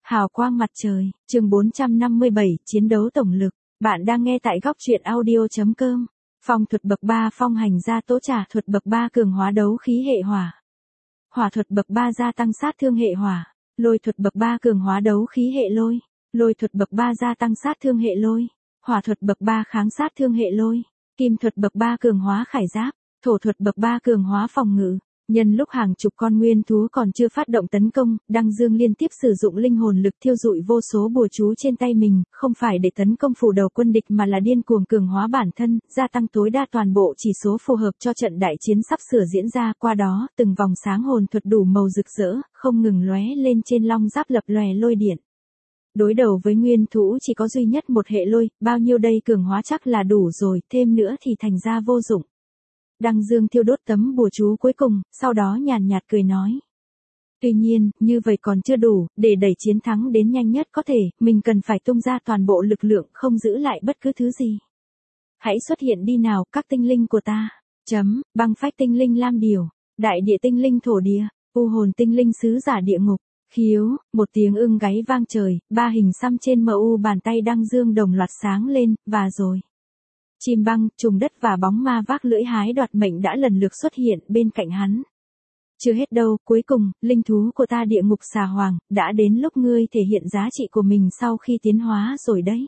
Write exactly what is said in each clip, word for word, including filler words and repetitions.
Hào quang mặt trời, chương bốn trăm năm mươi bảy, chiến đấu tổng lực. Bạn đang nghe tại góc truyện audio chấm com. Phong thuật bậc ba phong hành gia tố trả thuật bậc ba cường hóa đấu khí hệ hỏa. Hỏa thuật bậc ba gia tăng sát thương hệ hỏa. Lôi thuật bậc ba cường hóa đấu khí hệ lôi. Lôi thuật bậc ba gia tăng sát thương hệ lôi. Hỏa thuật bậc ba kháng sát thương hệ lôi. Kim thuật bậc ba cường hóa khải giáp. Thổ thuật bậc ba cường hóa phòng ngự. Nhân lúc hàng chục con nguyên thú còn chưa phát động tấn công, Đăng Dương liên tiếp sử dụng linh hồn lực thiêu dụi vô số bùa chú trên tay mình, không phải để tấn công phủ đầu quân địch mà là điên cuồng cường hóa bản thân, gia tăng tối đa toàn bộ chỉ số phù hợp cho trận đại chiến sắp sửa diễn ra. Qua đó, từng vòng sáng hồn thuật đủ màu rực rỡ, không ngừng lóe lên trên long giáp lập lòe lôi điện. Đối đầu với nguyên thú chỉ có duy nhất một hệ lôi, bao nhiêu đây cường hóa chắc là đủ rồi, thêm nữa thì thành ra vô dụng. Đăng Dương thiêu đốt tấm bùa chú cuối cùng, sau đó nhàn nhạt cười nói. Tuy nhiên, như vậy còn chưa đủ, để đẩy chiến thắng đến nhanh nhất có thể, mình cần phải tung ra toàn bộ lực lượng, không giữ lại bất cứ thứ gì. Hãy xuất hiện đi nào, các tinh linh của ta. Chấm, băng phách tinh linh lam điều, đại địa tinh linh thổ địa, u hồn tinh linh sứ giả địa ngục. Khiếu, một tiếng ưng gáy vang trời, ba hình xăm trên em u bàn tay Đăng Dương đồng loạt sáng lên, và rồi. Chim băng, trùng đất và bóng ma vác lưỡi hái đoạt mệnh đã lần lượt xuất hiện bên cạnh hắn. Chưa hết đâu, cuối cùng, linh thú của ta địa ngục xà hoàng, đã đến lúc ngươi thể hiện giá trị của mình sau khi tiến hóa rồi đấy.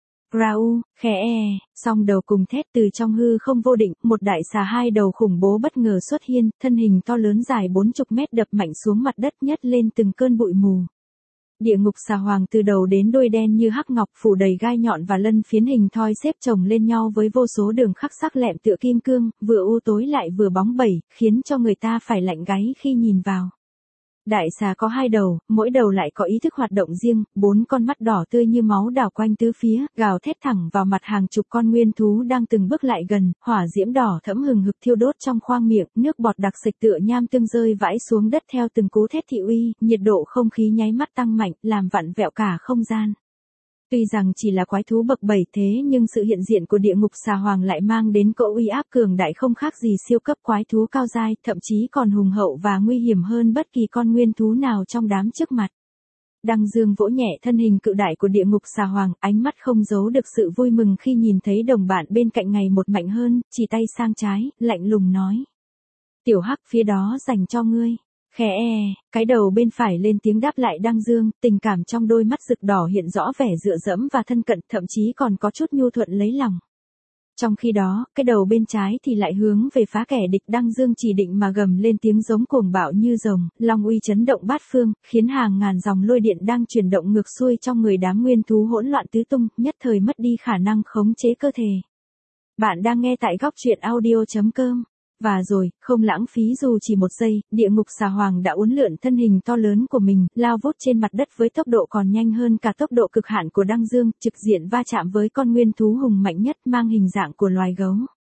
Rau, khẽ e, song đầu cùng thét từ trong hư không vô định, một đại xà hai đầu khủng bố bất ngờ xuất hiện, thân hình to lớn dài bốn mươi mét đập mạnh xuống mặt đất nhấc lên từng cơn bụi mù. Địa ngục xà hoàng từ đầu đến đuôi đen như hắc ngọc phủ đầy gai nhọn và lân phiến hình thoi xếp chồng lên nhau với vô số đường khắc sắc lẹm tựa kim cương, vừa u tối lại vừa bóng bẩy, khiến cho người ta phải lạnh gáy khi nhìn vào. Đại xà có hai đầu, mỗi đầu lại có ý thức hoạt động riêng, bốn con mắt đỏ tươi như máu đảo quanh tứ phía, gào thét thẳng vào mặt hàng chục con nguyên thú đang từng bước lại gần, hỏa diễm đỏ thẫm hừng hực thiêu đốt trong khoang miệng, nước bọt đặc sệt tựa nham tương rơi vãi xuống đất theo từng cú thét thị uy, nhiệt độ không khí nháy mắt tăng mạnh, làm vặn vẹo cả không gian. Tuy rằng chỉ là quái thú bậc bảy thế nhưng sự hiện diện của địa ngục xà hoàng lại mang đến cỗ uy áp cường đại không khác gì siêu cấp quái thú cao giai, thậm chí còn hùng hậu và nguy hiểm hơn bất kỳ con nguyên thú nào trong đám trước mặt. Đăng Dương vỗ nhẹ thân hình cự đại của địa ngục xà hoàng, ánh mắt không giấu được sự vui mừng khi nhìn thấy đồng bạn bên cạnh ngày một mạnh hơn, chỉ tay sang trái, lạnh lùng nói. Tiểu hắc phía đó dành cho ngươi. Khẽ e, cái đầu bên phải lên tiếng đáp lại Đăng Dương, tình cảm trong đôi mắt rực đỏ hiện rõ vẻ dựa dẫm và thân cận, thậm chí còn có chút nhu thuận lấy lòng. Trong khi đó, cái đầu bên trái thì lại hướng về phá kẻ địch. Đăng Dương chỉ định mà gầm lên tiếng giống cuồng bạo như rồng, long uy chấn động bát phương, khiến hàng ngàn dòng lôi điện đang chuyển động ngược xuôi trong người đám nguyên thú hỗn loạn tứ tung, nhất thời mất đi khả năng khống chế cơ thể. Bạn đang nghe tại góc truyện audio chấm com. Và rồi, không lãng phí dù chỉ một giây, địa ngục xà hoàng đã uốn lượn thân hình to lớn của mình, lao vút trên mặt đất với tốc độ còn nhanh hơn cả tốc độ cực hạn của Đăng Dương, trực diện va chạm với con nguyên thú hùng mạnh nhất mang hình dạng của loài gấu.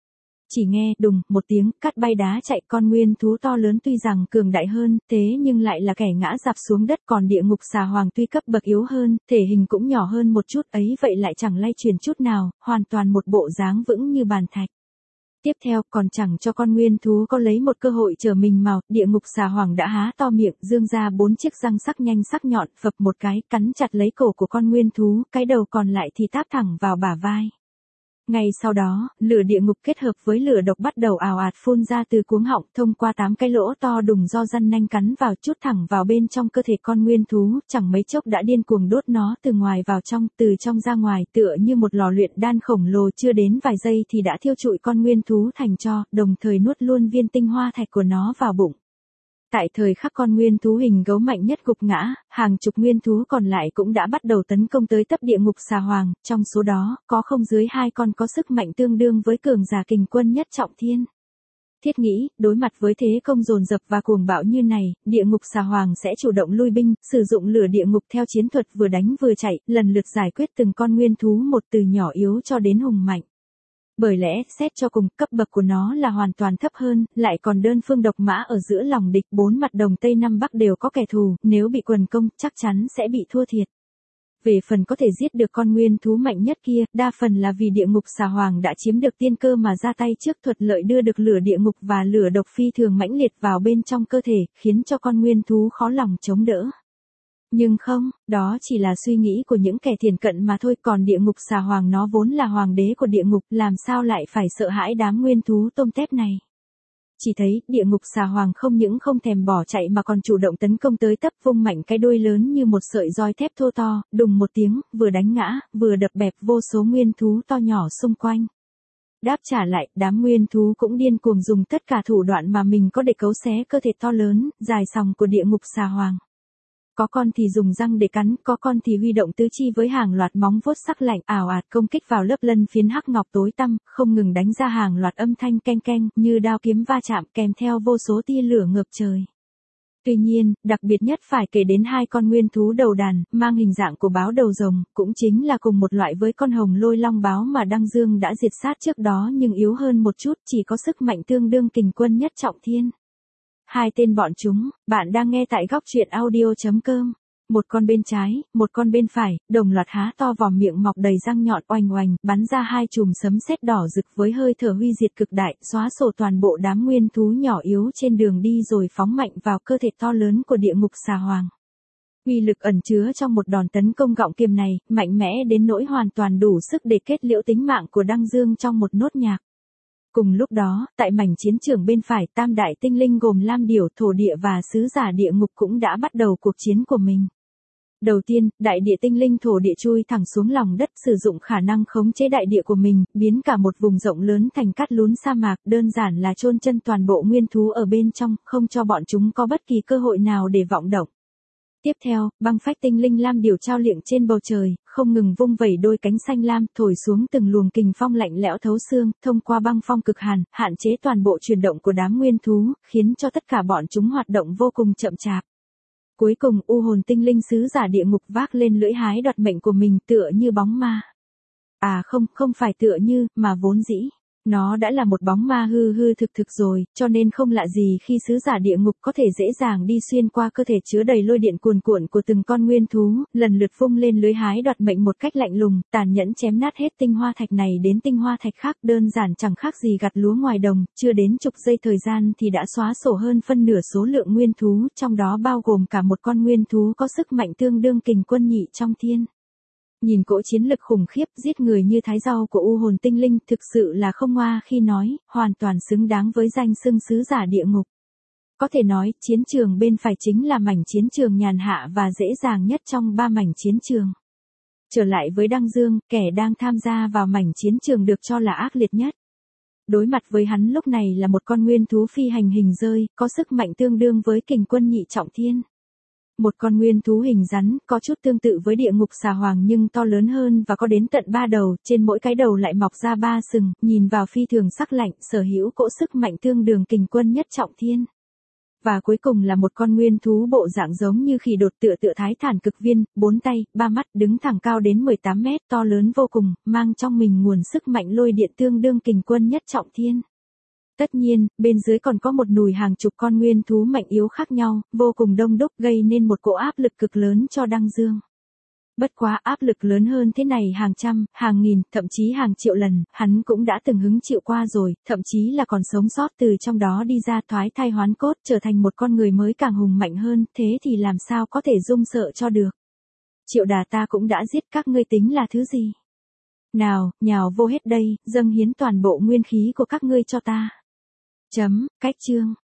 Chỉ nghe, đùng, một tiếng, cắt bay đá chạy. Con nguyên thú to lớn tuy rằng cường đại hơn, thế nhưng lại là kẻ ngã rạp xuống đất, còn địa ngục xà hoàng tuy cấp bậc yếu hơn, thể hình cũng nhỏ hơn một chút ấy vậy lại chẳng lay chuyển chút nào, hoàn toàn một bộ dáng vững như bàn thạch. Tiếp theo, còn chẳng cho con nguyên thú có lấy một cơ hội trở mình mào, địa ngục xà hoàng đã há to miệng, dương ra bốn chiếc răng sắc nhanh sắc nhọn, phập một cái, cắn chặt lấy cổ của con nguyên thú, cái đầu còn lại thì táp thẳng vào bả vai. Ngay sau đó, lửa địa ngục kết hợp với lửa độc bắt đầu ào ạt phun ra từ cuống họng, thông qua tám cái lỗ to đùng do răn nanh cắn vào, chút thẳng vào bên trong cơ thể con nguyên thú, chẳng mấy chốc đã điên cuồng đốt nó từ ngoài vào trong, từ trong ra ngoài, tựa như một lò luyện đan khổng lồ, chưa đến vài giây thì đã thiêu trụi con nguyên thú thành tro, đồng thời nuốt luôn viên tinh hoa thạch của nó vào bụng. Tại thời khắc con nguyên thú hình gấu mạnh nhất gục ngã, hàng chục nguyên thú còn lại cũng đã bắt đầu tấn công tới tấp địa ngục xà hoàng, trong số đó, có không dưới hai con có sức mạnh tương đương với cường giả kình quân nhất trọng thiên. Thiết nghĩ, đối mặt với thế công dồn dập và cuồng bạo như này, địa ngục xà hoàng sẽ chủ động lui binh, sử dụng lửa địa ngục theo chiến thuật vừa đánh vừa chạy, lần lượt giải quyết từng con nguyên thú một từ nhỏ yếu cho đến hùng mạnh. Bởi lẽ, xét cho cùng, cấp bậc của nó là hoàn toàn thấp hơn, lại còn đơn phương độc mã ở giữa lòng địch, bốn mặt đồng Tây Nam Bắc đều có kẻ thù, nếu bị quần công, chắc chắn sẽ bị thua thiệt. Về phần có thể giết được con nguyên thú mạnh nhất kia, đa phần là vì địa ngục xà hoàng đã chiếm được tiên cơ mà ra tay trước, thuận lợi đưa được lửa địa ngục và lửa độc phi thường mãnh liệt vào bên trong cơ thể, khiến cho con nguyên thú khó lòng chống đỡ. Nhưng không, đó chỉ là suy nghĩ của những kẻ thiển cận mà thôi, còn địa ngục xà hoàng nó vốn là hoàng đế của địa ngục, làm sao lại phải sợ hãi đám nguyên thú tôm tép này. Chỉ thấy, địa ngục xà hoàng không những không thèm bỏ chạy mà còn chủ động tấn công tới tấp, vung mạnh cái đuôi lớn như một sợi roi thép thô to, đùng một tiếng, vừa đánh ngã, vừa đập bẹp vô số nguyên thú to nhỏ xung quanh. Đáp trả lại, đám nguyên thú cũng điên cuồng dùng tất cả thủ đoạn mà mình có để cấu xé cơ thể to lớn, dài sòng của địa ngục xà hoàng. Có con thì dùng răng để cắn, có con thì huy động tứ chi với hàng loạt móng vuốt sắc lạnh ảo ạt công kích vào lớp lân phiến hắc ngọc tối tăm, không ngừng đánh ra hàng loạt âm thanh keng keng như đao kiếm va chạm kèm theo vô số tia lửa ngập trời. Tuy nhiên, đặc biệt nhất phải kể đến hai con nguyên thú đầu đàn, mang hình dạng của báo đầu rồng, cũng chính là cùng một loại với con hồng lôi long báo mà Đăng Dương đã diệt sát trước đó nhưng yếu hơn một chút, chỉ có sức mạnh tương đương kình quân nhất trọng thiên. Hai tên bọn chúng, bạn đang nghe tại góc truyện audio chấm com. Một con bên trái, một con bên phải, đồng loạt há to vòm miệng mọc đầy răng nhọn oanh oanh, bắn ra hai chùm sấm sét đỏ rực với hơi thở huy diệt cực đại, xóa sổ toàn bộ đám nguyên thú nhỏ yếu trên đường đi rồi phóng mạnh vào cơ thể to lớn của địa ngục xà hoàng. Uy lực ẩn chứa trong một đòn tấn công gọng kiềm này, mạnh mẽ đến nỗi hoàn toàn đủ sức để kết liễu tính mạng của Đăng Dương trong một nốt nhạc. Cùng lúc đó, tại mảnh chiến trường bên phải, tam đại tinh linh gồm Lam Điểu, Thổ Địa và Sứ Giả Địa Ngục cũng đã bắt đầu cuộc chiến của mình. Đầu tiên, đại địa tinh linh Thổ Địa chui thẳng xuống lòng đất, sử dụng khả năng khống chế đại địa của mình, biến cả một vùng rộng lớn thành cát lún sa mạc, đơn giản là chôn chân toàn bộ nguyên thú ở bên trong, không cho bọn chúng có bất kỳ cơ hội nào để vọng động. Tiếp theo, băng phách tinh linh Lam Điểu trao liệng trên bầu trời, không ngừng vung vẩy đôi cánh xanh lam, thổi xuống từng luồng kình phong lạnh lẽo thấu xương, thông qua băng phong cực hàn, hạn chế toàn bộ chuyển động của đám nguyên thú, khiến cho tất cả bọn chúng hoạt động vô cùng chậm chạp. Cuối cùng, u hồn tinh linh Sứ Giả Địa Ngục vác lên lưỡi hái đoạt mệnh của mình, tựa như bóng ma. À không, không phải tựa như, mà vốn dĩ. Nó đã là một bóng ma hư hư thực thực rồi, cho nên không lạ gì khi Sứ Giả Địa Ngục có thể dễ dàng đi xuyên qua cơ thể chứa đầy lôi điện cuồn cuộn của từng con nguyên thú, lần lượt vung lên lưới hái đoạt mệnh một cách lạnh lùng, tàn nhẫn chém nát hết tinh hoa thạch này đến tinh hoa thạch khác, đơn giản chẳng khác gì gặt lúa ngoài đồng, chưa đến chục giây thời gian thì đã xóa sổ hơn phân nửa số lượng nguyên thú, trong đó bao gồm cả một con nguyên thú có sức mạnh tương đương kình quân nhị trong thiên. Nhìn cỗ chiến lực khủng khiếp giết người như thái rau của u hồn tinh linh thực sự là không ngoa khi nói, hoàn toàn xứng đáng với danh xưng Sứ Giả Địa Ngục. Có thể nói, chiến trường bên phải chính là mảnh chiến trường nhàn hạ và dễ dàng nhất trong ba mảnh chiến trường. Trở lại với Đăng Dương, kẻ đang tham gia vào mảnh chiến trường được cho là ác liệt nhất. Đối mặt với hắn lúc này là một con nguyên thú phi hành hình rơi, có sức mạnh tương đương với kình quân nhị trọng thiên. Một con nguyên thú hình rắn, có chút tương tự với địa ngục xà hoàng nhưng to lớn hơn và có đến tận ba đầu, trên mỗi cái đầu lại mọc ra ba sừng, nhìn vào phi thường sắc lạnh, sở hữu cỗ sức mạnh tương đương kình quân nhất trọng thiên. Và cuối cùng là một con nguyên thú bộ dạng giống như khỉ đột tựa tựa thái thản cực viên, bốn tay, ba mắt, đứng thẳng cao đến mười tám mét, to lớn vô cùng, mang trong mình nguồn sức mạnh lôi điện tương đương kình quân nhất trọng thiên. Tất nhiên, bên dưới còn có một nùi hàng chục con nguyên thú mạnh yếu khác nhau, vô cùng đông đúc gây nên một cỗ áp lực cực lớn cho Đăng Dương. Bất quá áp lực lớn hơn thế này hàng trăm, hàng nghìn, thậm chí hàng triệu lần, hắn cũng đã từng hứng chịu qua rồi, thậm chí là còn sống sót từ trong đó đi ra thoái thai hoán cốt trở thành một con người mới càng hùng mạnh hơn, thế thì làm sao có thể rung sợ cho được. Triệu đà ta cũng đã giết các ngươi tính là thứ gì? Nào, nhào vô hết đây, dâng hiến toàn bộ nguyên khí của các ngươi cho ta. Chấm, cách chương.